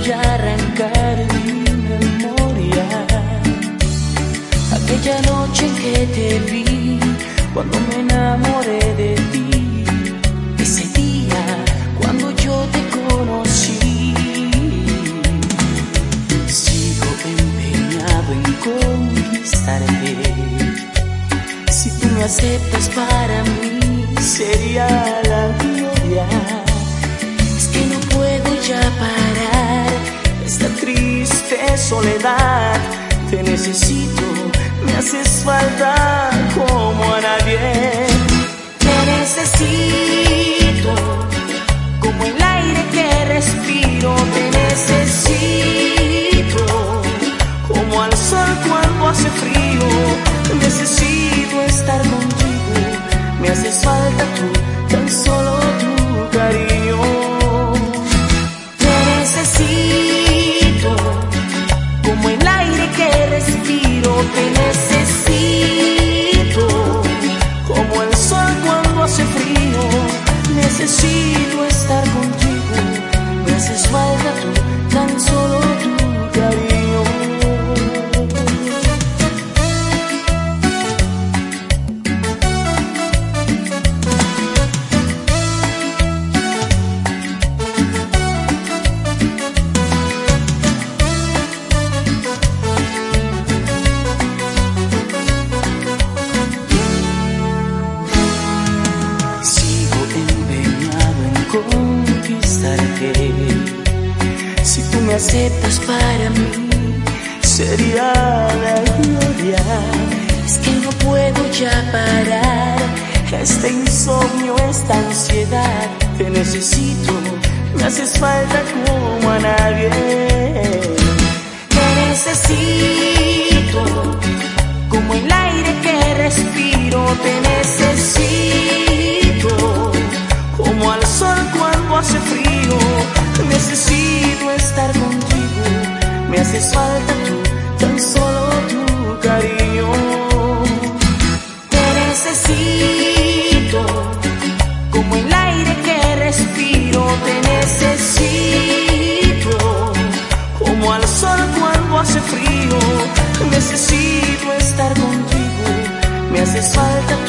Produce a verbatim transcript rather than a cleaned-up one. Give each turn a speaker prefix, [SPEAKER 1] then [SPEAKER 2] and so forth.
[SPEAKER 1] ya arrancar mi memoria aquella noche en que te vi, cuando me enamoré de ti, ese día cuando yo te conocí. Sigo empeñado en conquistarte. Si tú me aceptas, para mí sería la gloria. Es que no puedo ya parar esta triste soledad. Te necesito, me haces falta como a nadie. Te necesito como el aire que respiro. Te necesito como al sol cuando hace frío. Necesito estar contigo, me haces falta tú, tan solo tu cariño. Te necesito como el aire que respiro. Te necesito como el sol cuando hace frío. Necesito estar contigo, me haces falta tú, tan solo tu cariño. Conquistarte. Si tú me aceptas, para mí sería la gloria. Es que no puedo ya parar este insomnio, esta ansiedad. Te necesito, me haces falta como a nadie. Te necesito como el aire que respiro. Te necesito como al sol cuando hace frío. Necesito estar contigo, me haces falta tú, tan solo tu cariño. Te necesito como el aire que respiro. Te necesito como al sol cuando hace frío. Necesito estar contigo, me haces falta